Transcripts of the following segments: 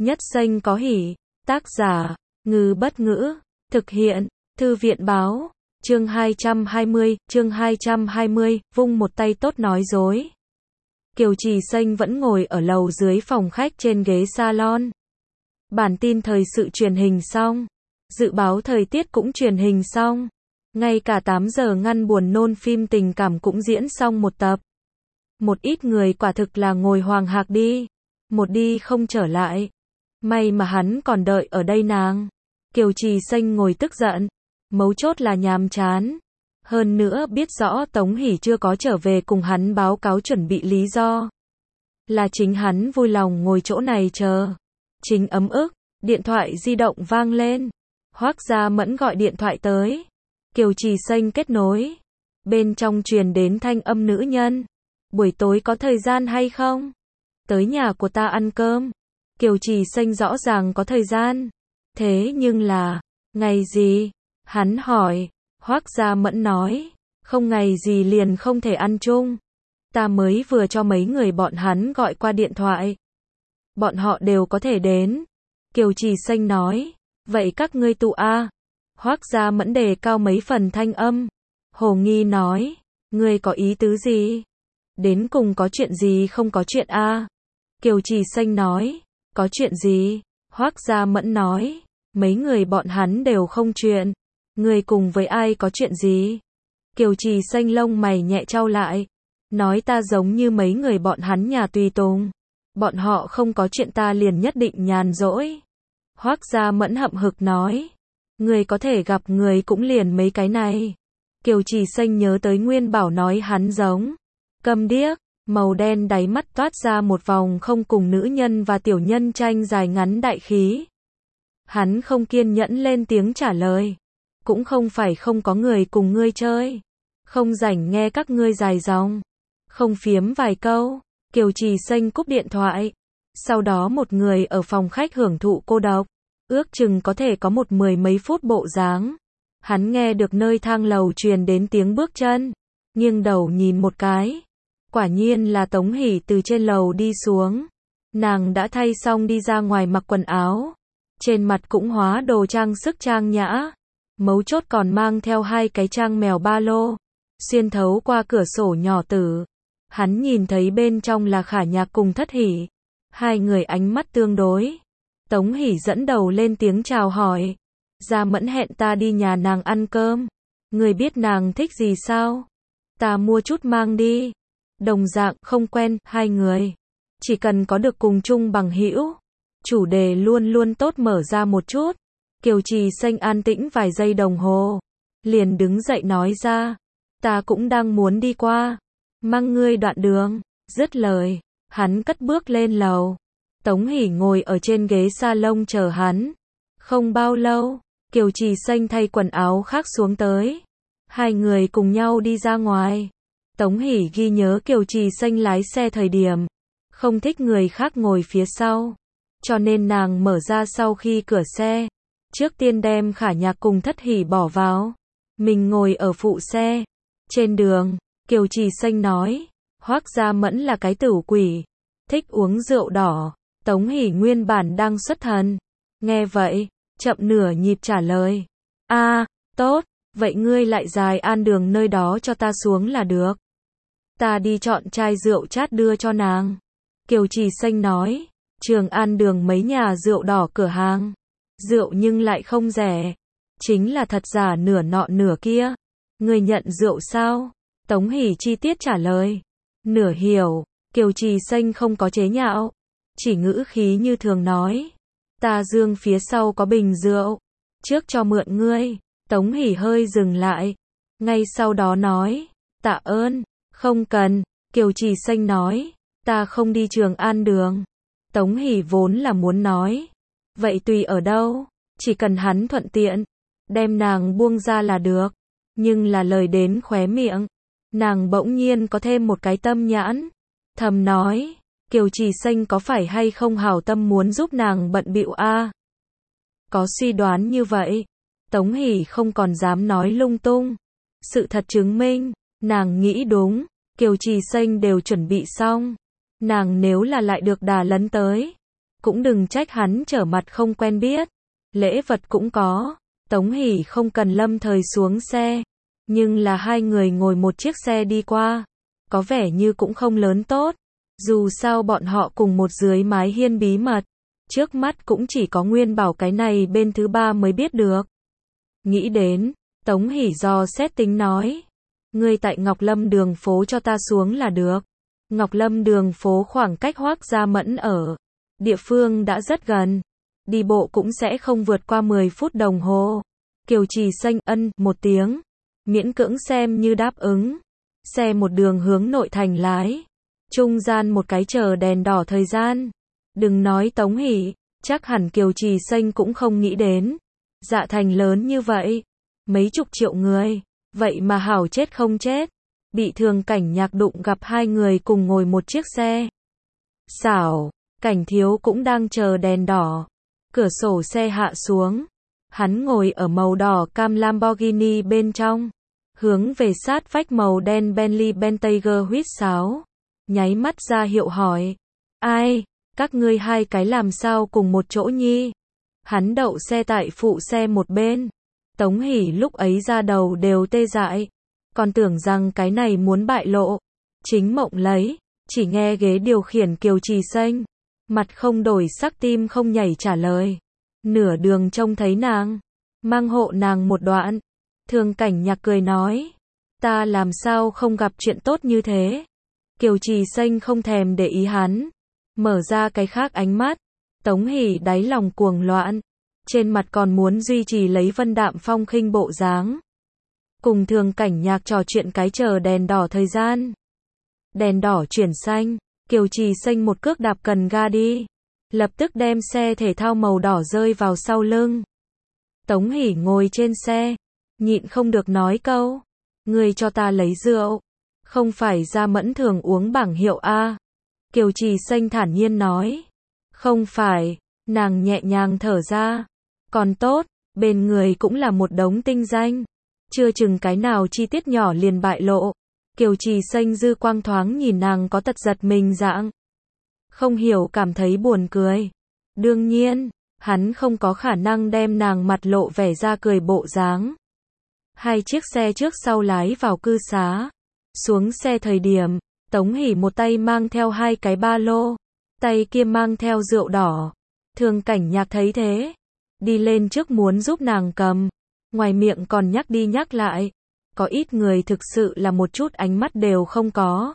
Nhất Xanh có hỉ. Tác giả, Ngư Bất Ngữ. Thực hiện, Thư viện Báo. Chương 220, vung một tay tốt nói dối. Kiều Trì Xanh vẫn ngồi ở lầu dưới phòng khách trên ghế salon. Bản tin thời sự truyền hình xong. Dự báo thời tiết cũng truyền hình xong. Ngay cả 8 giờ ngăn buồn nôn phim tình cảm cũng diễn xong một tập. Một ít người quả thực là ngồi hoàng hạc đi. Một đi không trở lại. May mà hắn còn đợi ở đây nàng. Kiều Trì Xanh ngồi tức giận. Mấu chốt là nhàm chán. Hơn nữa biết rõ Tống Hỷ chưa có trở về cùng hắn báo cáo chuẩn bị lý do. Là chính hắn vui lòng ngồi chỗ này chờ. Chính ấm ức, điện thoại di động vang lên. Hoác Gia Mẫn gọi điện thoại tới. Kiều Trì Xanh kết nối. Bên trong truyền đến thanh âm nữ nhân. Buổi tối có thời gian hay không? Tới nhà của ta ăn cơm. Kiều Trì Xanh rõ ràng có thời gian. Thế nhưng là, ngày gì? Hắn hỏi. Hoác Gia Mẫn nói. Không ngày gì liền không thể ăn chung. Ta mới vừa cho mấy người bọn hắn gọi qua điện thoại. Bọn họ đều có thể đến. Kiều Trì Xanh nói. Vậy các ngươi tụ a? Hoác Gia Mẫn đề cao mấy phần thanh âm. Hồ nghi nói. Ngươi có ý tứ gì? Đến cùng có chuyện gì không có chuyện a? Kiều Trì Xanh nói. Có chuyện gì? Hoác Gia Mẫn nói. Mấy người bọn hắn đều không chuyện. Ngươi cùng với ai có chuyện gì? Kiều Trì Xanh lông mày nhẹ chau lại. Nói ta giống như mấy người bọn hắn nhà tùy tùng. Bọn họ không có chuyện ta liền nhất định nhàn rỗi. Hoác Gia Mẫn hậm hực nói. Người có thể gặp người cũng liền mấy cái này. Kiều Trì Xanh nhớ tới Nguyên Bảo nói hắn giống. Câm điếc, màu đen đáy mắt toát ra một vòng không cùng nữ nhân và tiểu nhân tranh dài ngắn đại khí. Hắn không kiên nhẫn lên tiếng trả lời. Cũng không phải không có người cùng ngươi chơi. Không rảnh nghe các ngươi dài dòng. Không phiếm vài câu. Kiều Trì Xanh cúp điện thoại. Sau đó một người ở phòng khách hưởng thụ cô độc. Ước chừng có thể có một 10 mấy phút bộ dáng. Hắn nghe được nơi thang lầu truyền đến tiếng bước chân. Nghiêng đầu nhìn một cái. Quả nhiên là Tống Hỷ từ trên lầu đi xuống. Nàng đã thay xong đi ra ngoài mặc quần áo. Trên mặt cũng hóa đồ trang sức trang nhã. Mấu chốt còn mang theo 2 cái trang mèo ba lô. Xuyên thấu qua cửa sổ nhỏ tử. Hắn nhìn thấy bên trong là Khả Nhạc cùng Thất Hỷ. Hai người ánh mắt tương đối. Tống Hỷ dẫn đầu lên tiếng chào hỏi. Gia Mẫn hẹn ta đi nhà nàng ăn cơm. Người biết nàng thích gì sao? Ta mua chút mang đi. Đồng dạng không quen, hai người. Chỉ cần có được cùng chung bằng hữu. Chủ đề luôn luôn tốt mở ra một chút. Kiều Trì Xanh an tĩnh vài giây đồng hồ. Liền đứng dậy nói ra. Ta cũng đang muốn đi qua. Mang ngươi đoạn đường. Dứt lời. Hắn cất bước lên lầu. Tống Hỷ ngồi ở trên ghế salon chờ hắn. Không bao lâu. Kiều Trì Xanh thay quần áo khác xuống tới. Hai người cùng nhau đi ra ngoài. Tống Hỷ ghi nhớ Kiều Trì Xanh lái xe thời điểm. Không thích người khác ngồi phía sau. Cho nên nàng mở ra sau khi cửa xe. Trước tiên đem Khả Nhạc cùng Thất Hỷ bỏ vào. Mình ngồi ở phụ xe. Trên đường, Kiều Trì Xanh nói. Hoác Gia Mẫn là cái tửu quỷ. Thích uống rượu đỏ. Tống Hỷ nguyên bản đang xuất thần. Nghe vậy, chậm nửa nhịp trả lời. Tốt, vậy ngươi lại dài An Đường nơi đó cho ta xuống là được. Ta đi chọn chai rượu chát đưa cho nàng. Kiều Trì Xanh nói. Trường An Đường mấy nhà rượu đỏ cửa hàng. Rượu nhưng lại không rẻ. Chính là thật giả nửa nọ nửa kia. Ngươi nhận rượu sao? Tống Hỷ chi tiết trả lời. Nửa hiểu. Kiều Trì Xanh không có chế nhạo. Chỉ ngữ khí như thường nói. Ta dương phía sau có bình rượu. Trước cho mượn ngươi. Tống Hỷ hơi dừng lại. Ngay sau đó nói. Tạ ơn. Không cần. Kiều Trì Xanh nói. Ta không đi Trường An Đường. Tống Hỷ vốn là muốn nói. Vậy tùy ở đâu. Chỉ cần hắn thuận tiện. Đem nàng buông ra là được. Nhưng là lời đến khóe miệng. Nàng bỗng nhiên có thêm một cái tâm nhãn. Thầm nói. Kiều Trì Xanh có phải hay không hảo tâm muốn giúp nàng bận bịu a? Có suy đoán như vậy. Tống Hỷ không còn dám nói lung tung. Sự thật chứng minh. Nàng nghĩ đúng. Kiều Trì Xanh đều chuẩn bị xong. Nàng nếu là lại được đà lấn tới. cũng đừng trách hắn trở mặt không quen biết. Lễ vật cũng có. Tống Hỷ không cần lâm thời xuống xe, nhưng là hai người ngồi một chiếc xe đi qua, có vẻ như cũng không lớn tốt. Dù sao bọn họ cùng một dưới mái hiên bí mật, trước mắt cũng chỉ có Nguyên Bảo cái này bên thứ ba mới biết được. Nghĩ đến, Tống Hỷ dò xét tính nói, ngươi tại Ngọc Lâm đường phố cho ta xuống là được. Ngọc Lâm đường phố khoảng cách Hoắc Gia Mẫn ở địa phương đã rất gần, đi bộ cũng sẽ không vượt qua 10 phút đồng hồ. Kiều Trì Xanh ân một tiếng, miễn cưỡng xem như đáp ứng. Xe một đường hướng nội thành lái, trung gian một cái chờ đèn đỏ thời gian. Đừng nói Tống Hỷ, chắc hẳn Kiều Trì Xanh cũng không nghĩ đến. Dạ thành lớn như vậy, mấy chục triệu người, vậy mà hảo chết không chết. Bị Thường Cảnh Nhạc đụng gặp hai người cùng ngồi một chiếc xe. Xảo, Cảnh Thiếu cũng đang chờ đèn đỏ. Cửa sổ xe hạ xuống. Hắn ngồi ở màu đỏ cam Lamborghini bên trong. Hướng về sát vách màu đen Bentley Bentayga huýt sáo. Nháy mắt ra hiệu hỏi. Ai, các ngươi hai cái làm sao cùng một chỗ nhi? Hắn đậu xe tại phụ xe một bên. Tống Hỷ lúc ấy ra đầu đều tê dại. Còn tưởng rằng cái này muốn bại lộ. Chính mộng lấy, chỉ nghe ghế điều khiển Kiều Trì Xanh. Mặt không đổi sắc tim không nhảy trả lời. Nửa đường trông thấy nàng, mang hộ nàng một đoạn. Thường Cảnh Nhạc cười nói, ta làm sao không gặp chuyện tốt như thế. Kiều Trì Xanh không thèm để ý hắn, mở ra cái khác ánh mắt. Tống Hỷ đáy lòng cuồng loạn, trên mặt còn muốn duy trì lấy vân đạm phong khinh bộ dáng. Cùng Thường Cảnh Nhạc trò chuyện cái chờ đèn đỏ thời gian. Đèn đỏ chuyển xanh, Kiều Trì Xanh một cước đạp cần ga đi, lập tức đem xe thể thao màu đỏ rơi vào sau lưng. Tống Hỷ ngồi trên xe, nhịn không được nói câu, ngươi cho ta lấy rượu, không phải Gia Mẫn thường uống bảng hiệu A. Kiều Trì Xanh thản nhiên nói, không phải. Nàng nhẹ nhàng thở ra, còn tốt, bên người cũng là một đống tinh danh, chưa chừng cái nào chi tiết nhỏ liền bại lộ. Kiều Trì Xanh dư quang thoáng nhìn nàng có tật giật mình dạng, không hiểu cảm thấy buồn cười. Đương nhiên, hắn không có khả năng đem nàng mặt lộ vẻ ra cười bộ dáng. Hai chiếc xe trước sau lái vào cư xá. Xuống xe thời điểm, Tống Hỷ một tay mang theo hai cái ba lô, tay kia mang theo rượu đỏ. Thường Cảnh Nhạc thấy thế, đi lên trước muốn giúp nàng cầm, ngoài miệng còn nhắc đi nhắc lại. Có ít người thực sự là một chút ánh mắt đều không có.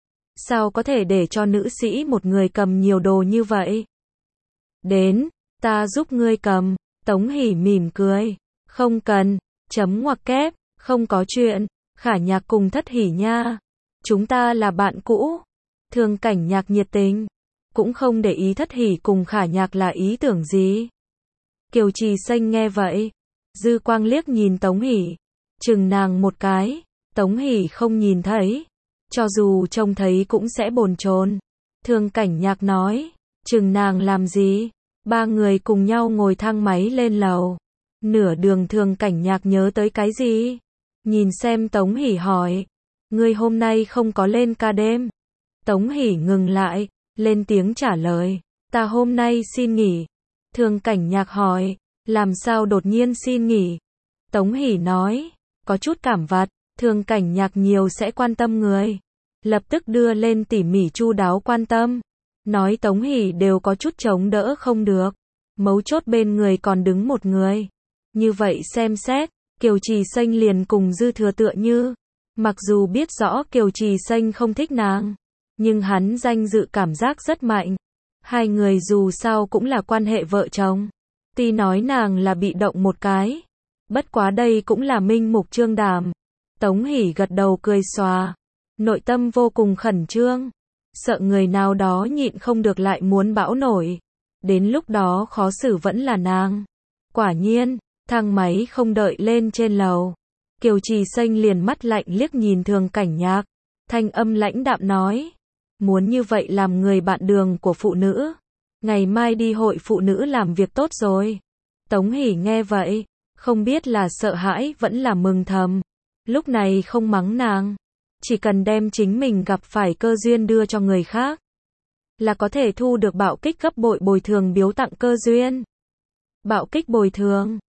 Sao có thể để cho nữ sĩ một người cầm nhiều đồ như vậy? Đến, ta giúp ngươi cầm. Tống Hỷ mỉm cười. Không cần, chấm ngoặc kép, không có chuyện. Khả Nhạc cùng Thất Hỷ nha, chúng ta là bạn cũ. Thường Cảnh Nhạc nhiệt tình, cũng không để ý Thất Hỷ cùng Khả Nhạc là ý tưởng gì. Kiều Trì Xanh nghe vậy, dư quang liếc nhìn Tống Hỷ, chừng nàng một cái. Tống Hỷ không nhìn thấy, cho dù trông thấy cũng sẽ bồn chồn. Thường Cảnh Nhạc nói, chừng nàng làm gì? Ba người cùng nhau ngồi thang máy lên lầu. Nửa đường Thường Cảnh Nhạc nhớ tới cái gì? Nhìn xem Tống Hỷ hỏi, ngươi hôm nay không có lên ca đêm? Tống Hỷ ngừng lại, lên tiếng trả lời, ta hôm nay xin nghỉ. Thường Cảnh Nhạc hỏi, làm sao đột nhiên xin nghỉ? Tống Hỷ nói, có chút cảm vặt. Thường Cảnh Nhạc nhiều sẽ quan tâm người, lập tức đưa lên tỉ mỉ chu đáo quan tâm. Nói Tống Hỷ đều có chút chống đỡ không được, mấu chốt bên người còn đứng một người. Như vậy xem xét, Kiều Trì Xanh liền cùng dư thừa tựa như, mặc dù biết rõ Kiều Trì Xanh không thích nàng, nhưng hắn danh dự cảm giác rất mạnh. Hai người dù sao cũng là quan hệ vợ chồng. Tuy nói nàng là bị động một cái, bất quá đây cũng là minh mục trương đàm. Tống Hỷ gật đầu cười xòa, nội tâm vô cùng khẩn trương, sợ người nào đó nhịn không được lại muốn bão nổi. Đến lúc đó khó xử vẫn là nàng. Quả nhiên, thang máy không đợi lên trên lầu. Kiều Trì Xanh liền mắt lạnh liếc nhìn Thường Cảnh Nhạc, thanh âm lãnh đạm nói, muốn như vậy làm người bạn đường của phụ nữ, ngày mai đi hội phụ nữ làm việc tốt rồi. Tống Hỷ nghe vậy, không biết là sợ hãi vẫn là mừng thầm. Lúc này không mắng nàng, chỉ cần đem chính mình gặp phải cơ duyên đưa cho người khác là có thể thu được bạo kích gấp bội bồi thường biếu tặng cơ duyên. Bạo kích bồi thường